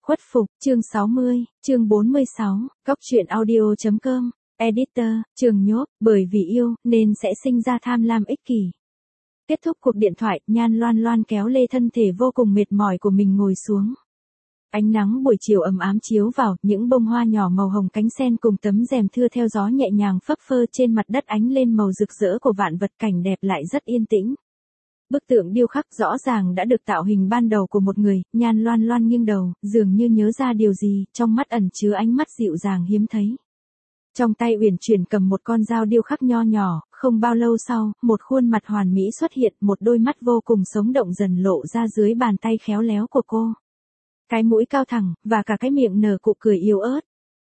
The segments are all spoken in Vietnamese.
Khuất phục, chương 60, chương 46, Cóc truyện audio.com, Editor, Trường Nhốt, bởi vì yêu, nên sẽ sinh ra tham lam ích kỷ. Kết thúc cuộc điện thoại, Nhan Loan Loan kéo lê thân thể vô cùng mệt mỏi của mình ngồi xuống. Ánh nắng buổi chiều ấm ám chiếu vào, những bông hoa nhỏ màu hồng cánh sen cùng tấm rèm thưa theo gió nhẹ nhàng phấp phơ trên mặt đất ánh lên màu rực rỡ của vạn vật, cảnh đẹp lại rất yên tĩnh. Bức tượng điêu khắc rõ ràng đã được tạo hình ban đầu của một người, Nhan Loan Loan nghiêng đầu, dường như nhớ ra điều gì, trong mắt ẩn chứa ánh mắt dịu dàng hiếm thấy. Trong tay uyển chuyển cầm một con dao điêu khắc nho nhỏ, không bao lâu sau, một khuôn mặt hoàn mỹ xuất hiện, một đôi mắt vô cùng sống động dần lộ ra dưới bàn tay khéo léo của cô. Cái mũi cao thẳng, và cả cái miệng nở nụ cười yếu ớt.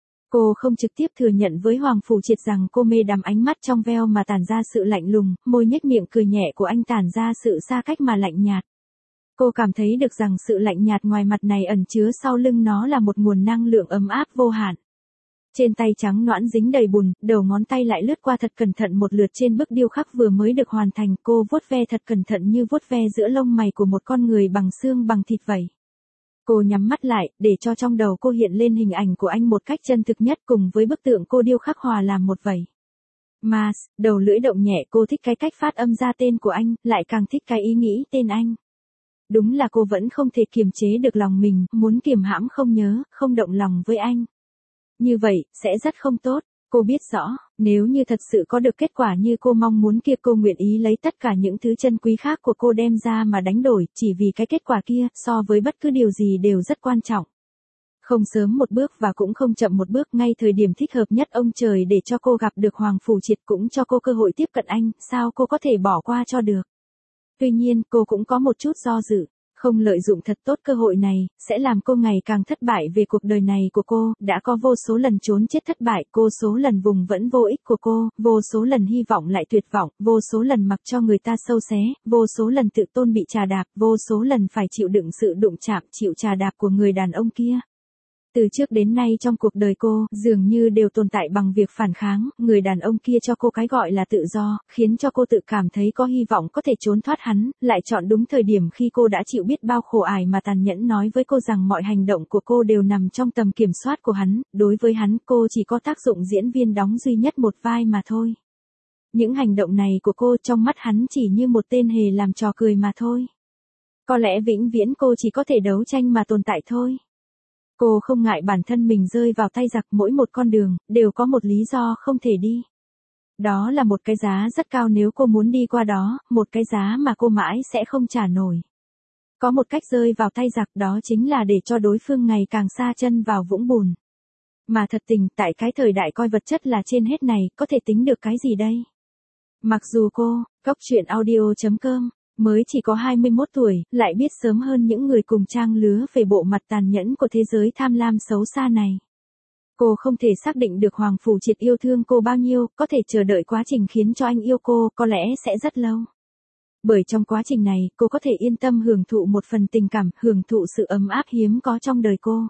Cô không trực tiếp thừa nhận với Hoàng Phủ Triệt rằng cô mê đắm ánh mắt trong veo mà tản ra sự lạnh lùng, môi nhếch miệng cười nhẹ của anh tản ra sự xa cách mà lạnh nhạt. Cô cảm thấy được rằng sự lạnh nhạt ngoài mặt này ẩn chứa sau lưng nó là một nguồn năng lượng ấm áp vô hạn. Trên tay trắng nõn dính đầy bùn, đầu ngón tay lại lướt qua thật cẩn thận một lượt trên bức điêu khắc vừa mới được hoàn thành, cô vuốt ve thật cẩn thận như vuốt ve giữa lông mày của một con người bằng xương bằng thịt vậy. Cô nhắm mắt lại, để cho trong đầu cô hiện lên hình ảnh của anh một cách chân thực nhất cùng với bức tượng cô điêu khắc hòa làm một vậy. Mars, đầu lưỡi động nhẹ, cô thích cái cách phát âm ra tên của anh, lại càng thích cái ý nghĩ tên anh. Đúng là cô vẫn không thể kiềm chế được lòng mình, muốn kiềm hãm không nhớ, không động lòng với anh. Như vậy, sẽ rất không tốt. Cô biết rõ, nếu như thật sự có được kết quả như cô mong muốn kia, cô nguyện ý lấy tất cả những thứ chân quý khác của cô đem ra mà đánh đổi, chỉ vì cái kết quả kia, so với bất cứ điều gì đều rất quan trọng. Không sớm một bước và cũng không chậm một bước, ngay thời điểm thích hợp nhất ông trời để cho cô gặp được Hoàng Phủ Triệt cũng cho cô cơ hội tiếp cận anh, sao cô có thể bỏ qua cho được. Tuy nhiên, cô cũng có một chút do dự. Không lợi dụng thật tốt cơ hội này, sẽ làm cô ngày càng thất bại về cuộc đời này của cô, đã có vô số lần trốn chết thất bại, vô số lần vùng vẫn vô ích của cô, vô số lần hy vọng lại tuyệt vọng, vô số lần mặc cho người ta sâu xé, vô số lần tự tôn bị trà đạp, vô số lần phải chịu đựng sự đụng chạm, chịu trà đạp của người đàn ông kia. Từ trước đến nay trong cuộc đời cô, dường như đều tồn tại bằng việc phản kháng, người đàn ông kia cho cô cái gọi là tự do, khiến cho cô tự cảm thấy có hy vọng có thể trốn thoát hắn, lại chọn đúng thời điểm khi cô đã chịu biết bao khổ ải mà tàn nhẫn nói với cô rằng mọi hành động của cô đều nằm trong tầm kiểm soát của hắn, đối với hắn cô chỉ có tác dụng diễn viên đóng duy nhất một vai mà thôi. Những hành động này của cô trong mắt hắn chỉ như một tên hề làm trò cười mà thôi. Có lẽ vĩnh viễn cô chỉ có thể đấu tranh mà tồn tại thôi. Cô không ngại bản thân mình rơi vào tay giặc, mỗi một con đường, đều có một lý do không thể đi. Đó là một cái giá rất cao nếu cô muốn đi qua đó, một cái giá mà cô mãi sẽ không trả nổi. Có một cách rơi vào tay giặc, đó chính là để cho đối phương ngày càng sa chân vào vũng bùn. Mà thật tình, tại cái thời đại coi vật chất là trên hết này, có thể tính được cái gì đây? Mặc dù cô, Cóc truyện audio.com, mới chỉ có 21 tuổi, lại biết sớm hơn những người cùng trang lứa về bộ mặt tàn nhẫn của thế giới tham lam xấu xa này. Cô không thể xác định được Hoàng Phủ Triệt yêu thương cô bao nhiêu, có thể chờ đợi quá trình khiến cho anh yêu cô, có lẽ sẽ rất lâu. Bởi trong quá trình này, cô có thể yên tâm hưởng thụ một phần tình cảm, hưởng thụ sự ấm áp hiếm có trong đời cô.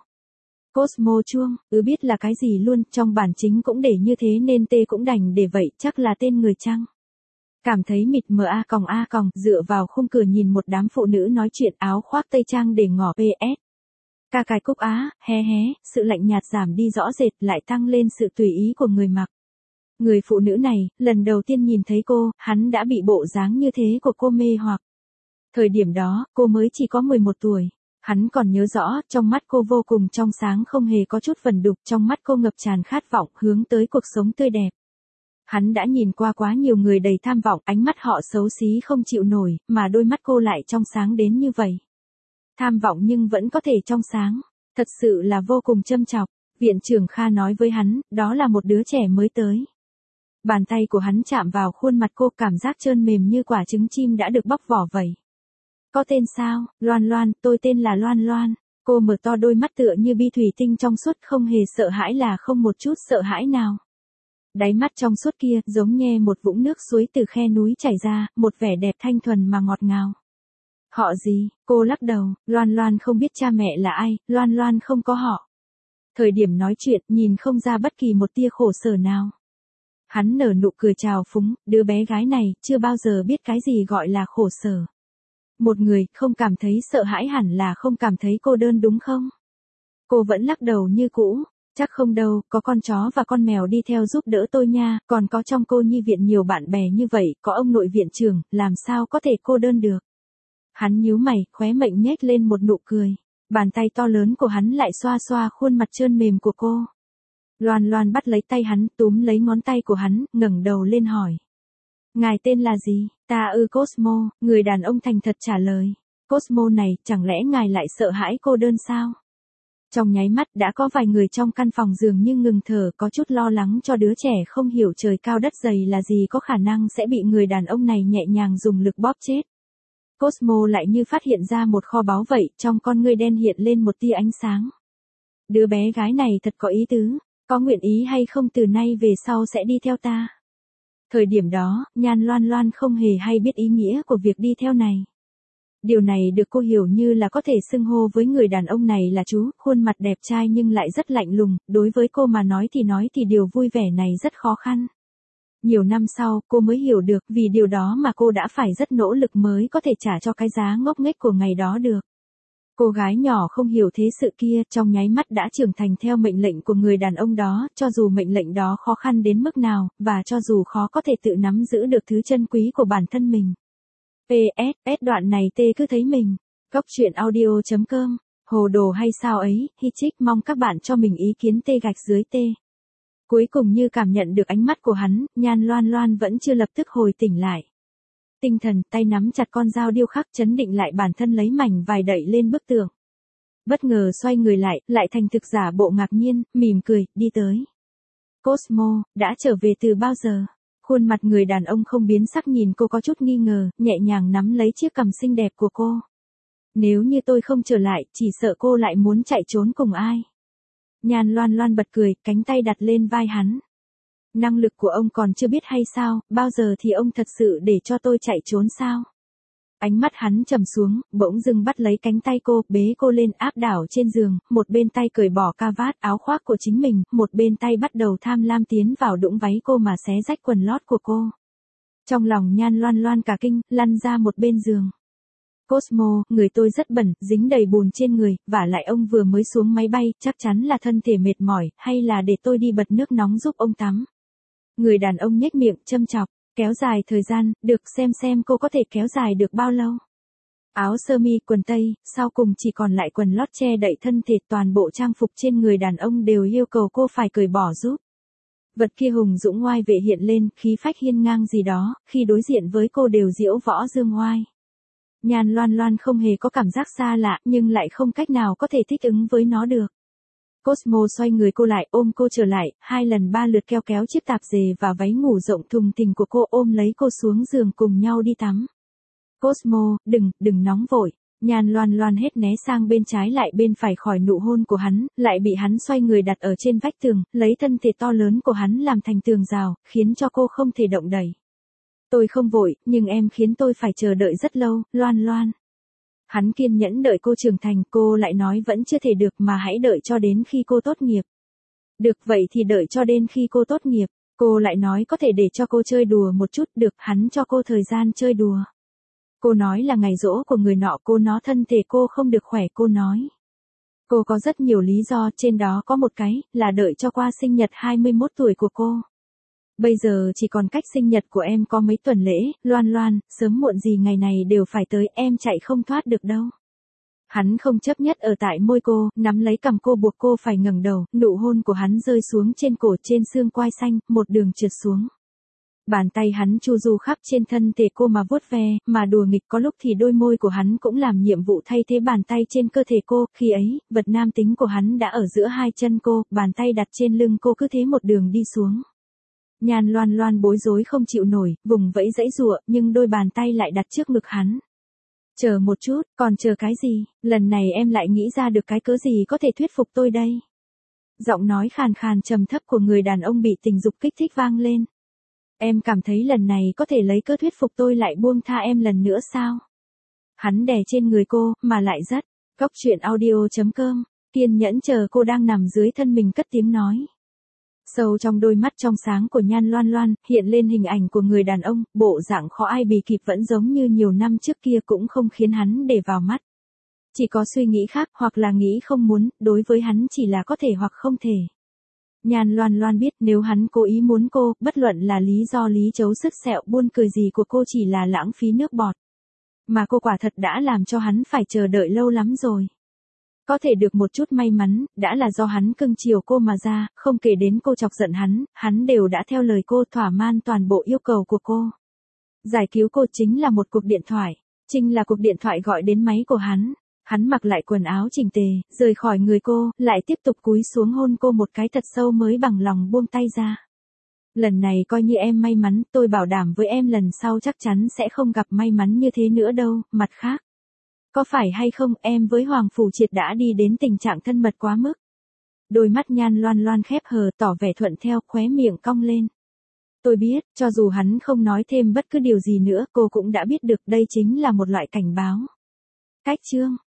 Cosmo chuông, biết là cái gì luôn, trong bản chính cũng để như thế nên tê cũng đành để vậy, chắc là tên người chăng? Cảm thấy mịt mờ a còng, dựa vào khung cửa nhìn một đám phụ nữ nói chuyện áo khoác tây trang để ngỏ PS. Ca cài cúc á, hé, sự lạnh nhạt giảm đi rõ rệt lại tăng lên sự tùy ý của người mặc. Người phụ nữ này, lần đầu tiên nhìn thấy cô, hắn đã bị bộ dáng như thế của cô mê hoặc. Thời điểm đó, cô mới chỉ có 11 tuổi. Hắn còn nhớ rõ, trong mắt cô vô cùng trong sáng không hề có chút vẩn đục, trong mắt cô ngập tràn khát vọng, hướng tới cuộc sống tươi đẹp. Hắn đã nhìn qua quá nhiều người đầy tham vọng, ánh mắt họ xấu xí không chịu nổi, mà đôi mắt cô lại trong sáng đến như vậy. Tham vọng nhưng vẫn có thể trong sáng, thật sự là vô cùng châm chọc. Viện trưởng Kha nói với hắn, đó là một đứa trẻ mới tới. Bàn tay của hắn chạm vào khuôn mặt cô, cảm giác trơn mềm như quả trứng chim đã được bóc vỏ vậy. Có tên sao? Loan Loan, tôi tên là Loan Loan. Cô mở to đôi mắt tựa như bi thủy tinh trong suốt, không hề sợ hãi, là không một chút sợ hãi nào. Đáy mắt trong suốt kia, giống như một vũng nước suối từ khe núi chảy ra, một vẻ đẹp thanh thuần mà ngọt ngào. Họ gì? Cô lắc đầu, Loan Loan không biết cha mẹ là ai, Loan Loan không có họ. Thời điểm nói chuyện, nhìn không ra bất kỳ một tia khổ sở nào. Hắn nở nụ cười trào phúng, đứa bé gái này, chưa bao giờ biết cái gì gọi là khổ sở. Một người, không cảm thấy sợ hãi hẳn là không cảm thấy cô đơn đúng không? Cô vẫn lắc đầu như cũ. Chắc không đâu, có con chó và con mèo đi theo giúp đỡ tôi nha, còn có trong cô nhi viện nhiều bạn bè như vậy, có ông nội viện trưởng, làm sao có thể cô đơn được. Hắn nhíu mày, khóe miệng nhếch lên một nụ cười. Bàn tay to lớn của hắn lại xoa xoa khuôn mặt trơn mềm của cô. Loan Loan bắt lấy tay hắn, túm lấy ngón tay của hắn, ngẩng đầu lên hỏi. Ngài tên là gì? Ta Cosmo, người đàn ông thành thật trả lời. Cosmo này, chẳng lẽ ngài lại sợ hãi cô đơn sao? Trong nháy mắt đã có vài người trong căn phòng dường như ngừng thở, có chút lo lắng cho đứa trẻ không hiểu trời cao đất dày là gì có khả năng sẽ bị người đàn ông này nhẹ nhàng dùng lực bóp chết. Cosmo lại như phát hiện ra một kho báu vậy, trong con ngươi đen hiện lên một tia ánh sáng. Đứa bé gái này thật có ý tứ, có nguyện ý hay không từ nay về sau sẽ đi theo ta. Thời điểm đó, Nhan Loan Loan không hề hay biết ý nghĩa của việc đi theo này. Điều này được cô hiểu như là có thể xưng hô với người đàn ông này là chú, khuôn mặt đẹp trai nhưng lại rất lạnh lùng, đối với cô mà nói thì điều vui vẻ này rất khó khăn. Nhiều năm sau, cô mới hiểu được vì điều đó mà cô đã phải rất nỗ lực mới có thể trả cho cái giá ngốc nghếch của ngày đó được. Cô gái nhỏ không hiểu thế sự kia, trong nháy mắt đã trưởng thành theo mệnh lệnh của người đàn ông đó, cho dù mệnh lệnh đó khó khăn đến mức nào, và cho dù khó có thể tự nắm giữ được thứ chân quý của bản thân mình. PS, đoạn này tê cứ thấy mình. Góc truyện audio.com, hồ đồ hay sao ấy, hi chích, mong các bạn cho mình ý kiến tê gạch dưới tê. Cuối cùng như cảm nhận được ánh mắt của hắn, Nhan Loan Loan vẫn chưa lập tức hồi tỉnh lại. Tinh thần, tay nắm chặt con dao điêu khắc, chấn định lại bản thân, lấy mảnh vải đậy lên bức tường. Bất ngờ xoay người lại thành thực giả bộ ngạc nhiên, mỉm cười, đi tới. Cosmo, đã trở về từ bao giờ? Khuôn mặt người đàn ông không biến sắc nhìn cô có chút nghi ngờ, nhẹ nhàng nắm lấy chiếc cằm xinh đẹp của cô. Nếu như tôi không trở lại, chỉ sợ cô lại muốn chạy trốn cùng ai. Nhan Loan Loan bật cười, cánh tay đặt lên vai hắn. Năng lực của ông còn chưa biết hay sao, bao giờ thì ông thật sự để cho tôi chạy trốn sao? Ánh mắt hắn trầm xuống, bỗng dưng bắt lấy cánh tay cô, bế cô lên áp đảo trên giường, một bên tay cởi bỏ ca vát áo khoác của chính mình, một bên tay bắt đầu tham lam tiến vào đũng váy cô mà xé rách quần lót của cô. Trong lòng Nhan Loan Loan cả kinh, lăn ra một bên giường. Cosmo, người tôi rất bẩn, dính đầy bùn trên người, vả lại ông vừa mới xuống máy bay, chắc chắn là thân thể mệt mỏi, hay là để tôi đi bật nước nóng giúp ông tắm. Người đàn ông nhếch miệng, châm chọc, kéo dài thời gian, được xem cô có thể kéo dài được bao lâu. Áo sơ mi, quần tây, sau cùng chỉ còn lại quần lót che đậy thân thể, toàn bộ trang phục trên người đàn ông đều yêu cầu cô phải cởi bỏ giúp. Vật kia hùng dũng ngoai vệ hiện lên, khí phách hiên ngang gì đó, khi đối diện với cô đều diễu võ dương ngoai. Nhan Loan Loan không hề có cảm giác xa lạ, nhưng lại không cách nào có thể thích ứng với nó được. Cosmo xoay người cô lại, ôm cô trở lại, 2 lần 3 lượt kéo chiếc tạp dề và váy ngủ rộng thùng thình của cô, ôm lấy cô xuống giường cùng nhau đi tắm. Cosmo, đừng nóng vội. Nhan Loan Loan hết né sang bên trái lại bên phải khỏi nụ hôn của hắn, lại bị hắn xoay người đặt ở trên vách tường, lấy thân thể to lớn của hắn làm thành tường rào, khiến cho cô không thể động đậy. Tôi không vội, nhưng em khiến tôi phải chờ đợi rất lâu, Loan Loan. Hắn kiên nhẫn đợi cô trưởng thành, cô lại nói vẫn chưa thể được mà hãy đợi cho đến khi cô tốt nghiệp. Được vậy thì đợi cho đến khi cô tốt nghiệp, cô lại nói có thể để cho cô chơi đùa một chút, được, hắn cho cô thời gian chơi đùa. Cô nói là ngày giỗ của người nọ, cô nó thân thể cô không được khỏe, cô nói. Cô có rất nhiều lý do, trên đó có một cái, là đợi cho qua sinh nhật 21 tuổi của cô. Bây giờ chỉ còn cách sinh nhật của em có mấy tuần lễ, Loan Loan, sớm muộn gì ngày này đều phải tới, em chạy không thoát được đâu. Hắn không chấp nhất ở tại môi cô, nắm lấy cằm cô buộc cô phải ngẩng đầu, nụ hôn của hắn rơi xuống trên cổ, trên xương quai xanh, một đường trượt xuống. Bàn tay hắn chu du khắp trên thân thể cô mà vuốt ve, mà đùa nghịch, có lúc thì đôi môi của hắn cũng làm nhiệm vụ thay thế bàn tay trên cơ thể cô, khi ấy, vật nam tính của hắn đã ở giữa 2 chân cô, bàn tay đặt trên lưng cô cứ thế một đường đi xuống. Nhan Loan Loan bối rối không chịu nổi, vùng vẫy giãy giụa, nhưng đôi bàn tay lại đặt trước ngực hắn. Chờ một chút, còn chờ cái gì, lần này em lại nghĩ ra được cái cớ gì có thể thuyết phục tôi đây. Giọng nói khàn khàn trầm thấp của người đàn ông bị tình dục kích thích vang lên. Em cảm thấy lần này có thể lấy cớ thuyết phục tôi lại buông tha em lần nữa sao? Hắn đè trên người cô, mà lại rất. Góc truyện audio.com, kiên nhẫn chờ cô đang nằm dưới thân mình cất tiếng nói. Sâu trong đôi mắt trong sáng của Nhan Loan Loan, hiện lên hình ảnh của người đàn ông, bộ dạng khó ai bì kịp vẫn giống như nhiều năm trước kia, cũng không khiến hắn để vào mắt. Chỉ có suy nghĩ khác hoặc là nghĩ không muốn, đối với hắn chỉ là có thể hoặc không thể. Nhan Loan Loan biết nếu hắn cố ý muốn cô, bất luận là lý do lý trấu sứt sẹo buôn cười gì của cô chỉ là lãng phí nước bọt. Mà cô quả thật đã làm cho hắn phải chờ đợi lâu lắm rồi. Có thể được một chút may mắn, đã là do hắn cưng chiều cô mà ra, không kể đến cô chọc giận hắn đều đã theo lời cô thỏa mãn toàn bộ yêu cầu của cô. Giải cứu cô chính là một cuộc điện thoại. Trinh là cuộc điện thoại gọi đến máy của hắn. Hắn mặc lại quần áo chỉnh tề, rời khỏi người cô, lại tiếp tục cúi xuống hôn cô một cái thật sâu mới bằng lòng buông tay ra. Lần này coi như em may mắn, tôi bảo đảm với em lần sau chắc chắn sẽ không gặp may mắn như thế nữa đâu, mặt khác. Có phải hay không em với Hoàng Phủ Triệt đã đi đến tình trạng thân mật quá mức. Đôi mắt Nhan Loan Loan khép hờ tỏ vẻ thuận theo, khóe miệng cong lên. Tôi biết, cho dù hắn không nói thêm bất cứ điều gì nữa, cô cũng đã biết được đây chính là một loại cảnh báo. Cách chương